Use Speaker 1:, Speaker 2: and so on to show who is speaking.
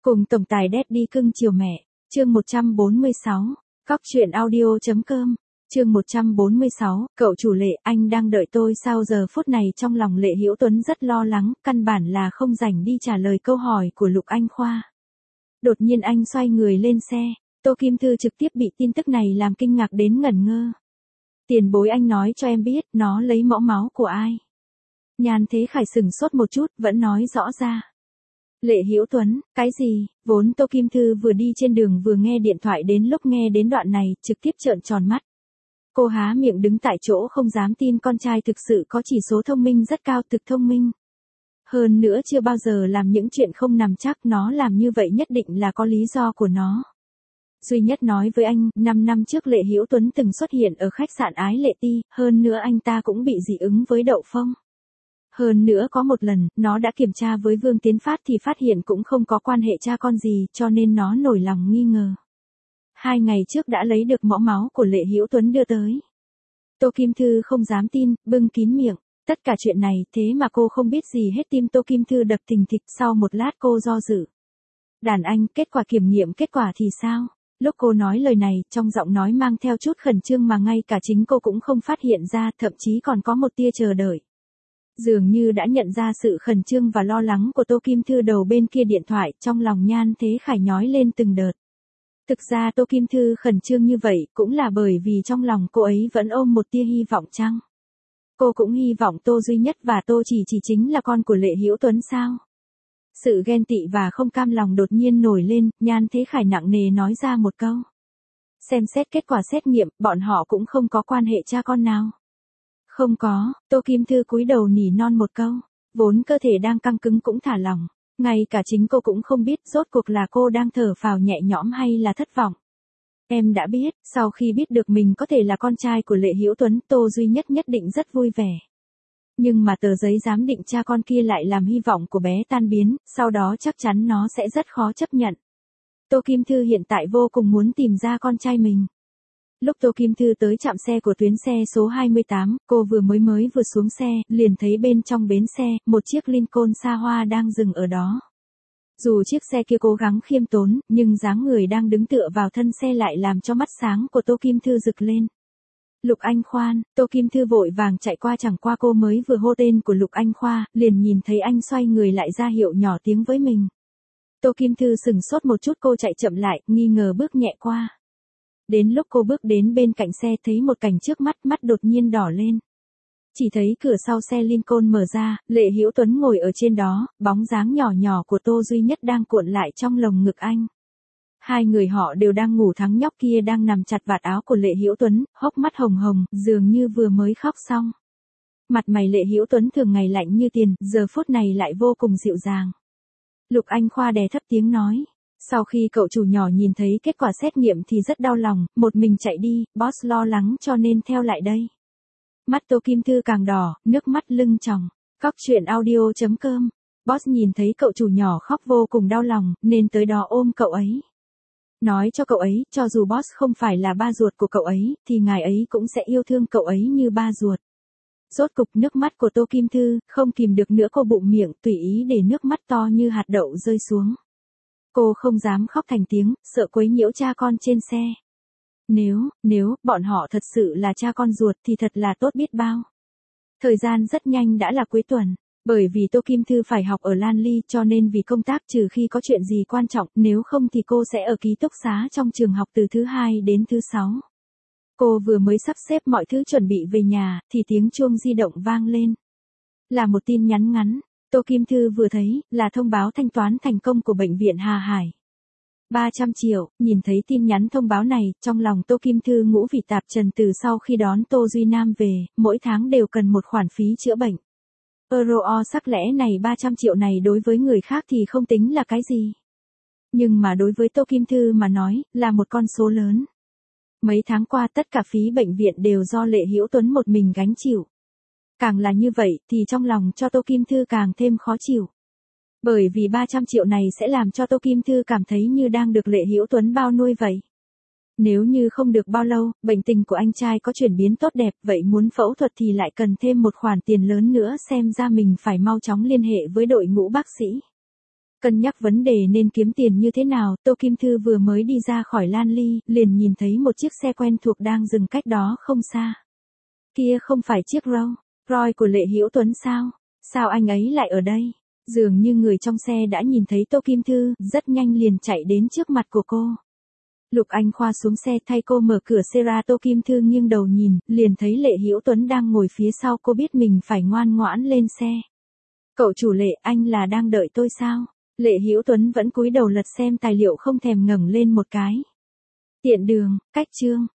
Speaker 1: Cùng tổng tài Daddy cưng chiều mẹ, chương 146, cóc truyện audio.com, chương 146, cậu chủ Lệ, anh đang đợi tôi sao? Giờ phút này trong lòng Lệ Hữu Tuấn rất lo lắng, căn bản là không rảnh đi trả lời câu hỏi của Lục Anh Khoa. Đột nhiên anh xoay người lên xe, Tô Kim Thư trực tiếp bị tin tức này làm kinh ngạc đến ngẩn ngơ. Tiền bối, anh nói cho em biết, nó lấy mẫu máu của ai? Nhan Thế Khải sửng sốt một chút, vẫn nói rõ ra. Lệ Hữu Tuấn, cái gì? Vốn Tô Kim Thư vừa đi trên đường vừa nghe điện thoại, đến lúc nghe đến đoạn này, trực tiếp trợn tròn mắt. Cô há miệng đứng tại chỗ không dám tin con trai thực sự có chỉ số thông minh rất cao, thực thông minh. Hơn nữa chưa bao giờ làm những chuyện không nằm chắc, nó làm như vậy nhất định là có lý do của nó. Duy nhất nói với anh, 5 năm trước Lệ Hữu Tuấn từng xuất hiện ở khách sạn Ái Lệ Ti, hơn nữa anh ta cũng bị dị ứng với đậu phộng. Hơn nữa có một lần, nó đã kiểm tra với Vương Tiến Phát thì phát hiện cũng không có quan hệ cha con gì, cho nên nó nổi lòng nghi ngờ. 2 ngày trước đã lấy được mẫu máu của Lệ Hữu Tuấn đưa tới. Tô Kim Thư không dám tin, bưng kín miệng. Tất cả chuyện này thế mà cô không biết gì hết. Tim Tô Kim Thư đập thình thịch, sau một lát cô do dự. Đàn anh, kết quả kiểm nghiệm kết quả thì sao? Lúc cô nói lời này, trong giọng nói mang theo chút khẩn trương mà ngay cả chính cô cũng không phát hiện ra, thậm chí còn có một tia chờ đợi. Dường như đã nhận ra sự khẩn trương và lo lắng của Tô Kim Thư đầu bên kia điện thoại, trong lòng Nhan Thế Khải nhói lên từng đợt. Thực ra Tô Kim Thư khẩn trương như vậy cũng là bởi vì trong lòng cô ấy vẫn ôm một tia hy vọng chăng? Cô cũng hy vọng Tô Duy Nhất và Tô Chỉ chính là con của Lệ Hữu Tuấn sao? Sự ghen tị và không cam lòng đột nhiên nổi lên, Nhan Thế Khải nặng nề nói ra một câu. Xem xét kết quả xét nghiệm, bọn họ cũng không có quan hệ cha con nào. Không có, Tô Kim Thư cúi đầu nỉ non một câu, vốn cơ thể đang căng cứng cũng thả lỏng, ngay cả chính cô cũng không biết rốt cuộc là cô đang thở phào nhẹ nhõm hay là thất vọng. Em đã biết, sau khi biết được mình có thể là con trai của Lệ Hữu Tuấn, Tô Duy Nhất nhất định rất vui vẻ. Nhưng mà tờ giấy giám định cha con kia lại làm hy vọng của bé tan biến, sau đó chắc chắn nó sẽ rất khó chấp nhận. Tô Kim Thư hiện tại vô cùng muốn tìm ra con trai mình. Lúc Tô Kim Thư tới trạm xe của tuyến xe số 28, cô vừa vừa xuống xe, liền thấy bên trong bến xe, một chiếc Lincoln xa hoa đang dừng ở đó. Dù chiếc xe kia cố gắng khiêm tốn, nhưng dáng người đang đứng tựa vào thân xe lại làm cho mắt sáng của Tô Kim Thư rực lên. Lục Anh Khoan, Tô Kim Thư vội vàng chạy qua, chẳng qua cô mới vừa hô tên của Lục Anh Khoa, liền nhìn thấy anh xoay người lại ra hiệu nhỏ tiếng với mình. Tô Kim Thư sừng sốt một chút, cô chạy chậm lại, nghi ngờ bước nhẹ qua. Đến lúc cô bước đến bên cạnh xe thấy một cảnh trước mắt, mắt đột nhiên đỏ lên. Chỉ thấy cửa sau xe Lincoln mở ra, Lệ Hữu Tuấn ngồi ở trên đó, bóng dáng nhỏ nhỏ của Tô Duy Nhất đang cuộn lại trong lồng ngực anh. Hai người họ đều đang ngủ, thằng nhóc kia đang nằm chặt vạt áo của Lệ Hữu Tuấn, hốc mắt hồng hồng, dường như vừa mới khóc xong. Mặt mày Lệ Hữu Tuấn thường ngày lạnh như tiền, giờ phút này lại vô cùng dịu dàng. Lục Anh Khoa đè thấp tiếng nói. Sau khi cậu chủ nhỏ nhìn thấy kết quả xét nghiệm thì rất đau lòng, một mình chạy đi, boss lo lắng cho nên theo lại đây. Mắt Tô Kim Thư càng đỏ, nước mắt lưng tròng. cóc truyện audio.com. Boss nhìn thấy cậu chủ nhỏ khóc vô cùng đau lòng, nên tới đó ôm cậu ấy. Nói cho cậu ấy, cho dù boss không phải là ba ruột của cậu ấy, thì ngài ấy cũng sẽ yêu thương cậu ấy như ba ruột. Rốt cục nước mắt của Tô Kim Thư, không kìm được nữa, cô bụng miệng, tùy ý để nước mắt to như hạt đậu rơi xuống. Cô không dám khóc thành tiếng, sợ quấy nhiễu cha con trên xe. Nếu, bọn họ thật sự là cha con ruột thì thật là tốt biết bao. Thời gian rất nhanh đã là cuối tuần. Bởi vì Tô Kim Thư phải học ở Lan Ly cho nên vì công tác trừ khi có chuyện gì quan trọng, nếu không thì cô sẽ ở ký túc xá trong trường học từ thứ 2 đến thứ 6. Cô vừa mới sắp xếp mọi thứ chuẩn bị về nhà, thì tiếng chuông di động vang lên. Là một tin nhắn ngắn. Tô Kim Thư vừa thấy, là thông báo thanh toán thành công của bệnh viện Hà Hải. 300 triệu, nhìn thấy tin nhắn thông báo này, trong lòng Tô Kim Thư ngũ vị tạp trần. Từ sau khi đón Tô Duy Nam về, mỗi tháng đều cần một khoản phí chữa bệnh. Sắc lẽ này 300 triệu này đối với người khác thì không tính là cái gì. Nhưng mà đối với Tô Kim Thư mà nói, là một con số lớn. Mấy tháng qua tất cả phí bệnh viện đều do Lệ Hữu Tuấn một mình gánh chịu. Càng là như vậy thì trong lòng cho Tô Kim Thư càng thêm khó chịu. Bởi vì 300 triệu này sẽ làm cho Tô Kim Thư cảm thấy như đang được Lệ Hữu Tuấn bao nuôi vậy. Nếu như không được bao lâu, bệnh tình của anh trai có chuyển biến tốt đẹp, vậy muốn phẫu thuật thì lại cần thêm một khoản tiền lớn nữa, xem ra mình phải mau chóng liên hệ với đội ngũ bác sĩ. Cân nhắc vấn đề nên kiếm tiền như thế nào, Tô Kim Thư vừa mới đi ra khỏi Lan Ly, liền nhìn thấy một chiếc xe quen thuộc đang dừng cách đó không xa. Kia không phải chiếc Rolls Royce của Lệ Hữu Tuấn sao? Sao anh ấy lại ở đây? Dường như người trong xe đã nhìn thấy Tô Kim Thư, rất nhanh liền chạy đến trước mặt của cô. Lục Anh Khoa xuống xe thay cô mở cửa xe ra. Tô Kim Thư nghiêng đầu nhìn, liền thấy Lệ Hữu Tuấn đang ngồi phía sau. Cô biết mình phải ngoan ngoãn lên xe. Cậu chủ Lệ, anh là đang đợi tôi sao? Lệ Hữu Tuấn vẫn cúi đầu lật xem tài liệu, không thèm ngẩng lên một cái. Tiện đường, cách chương.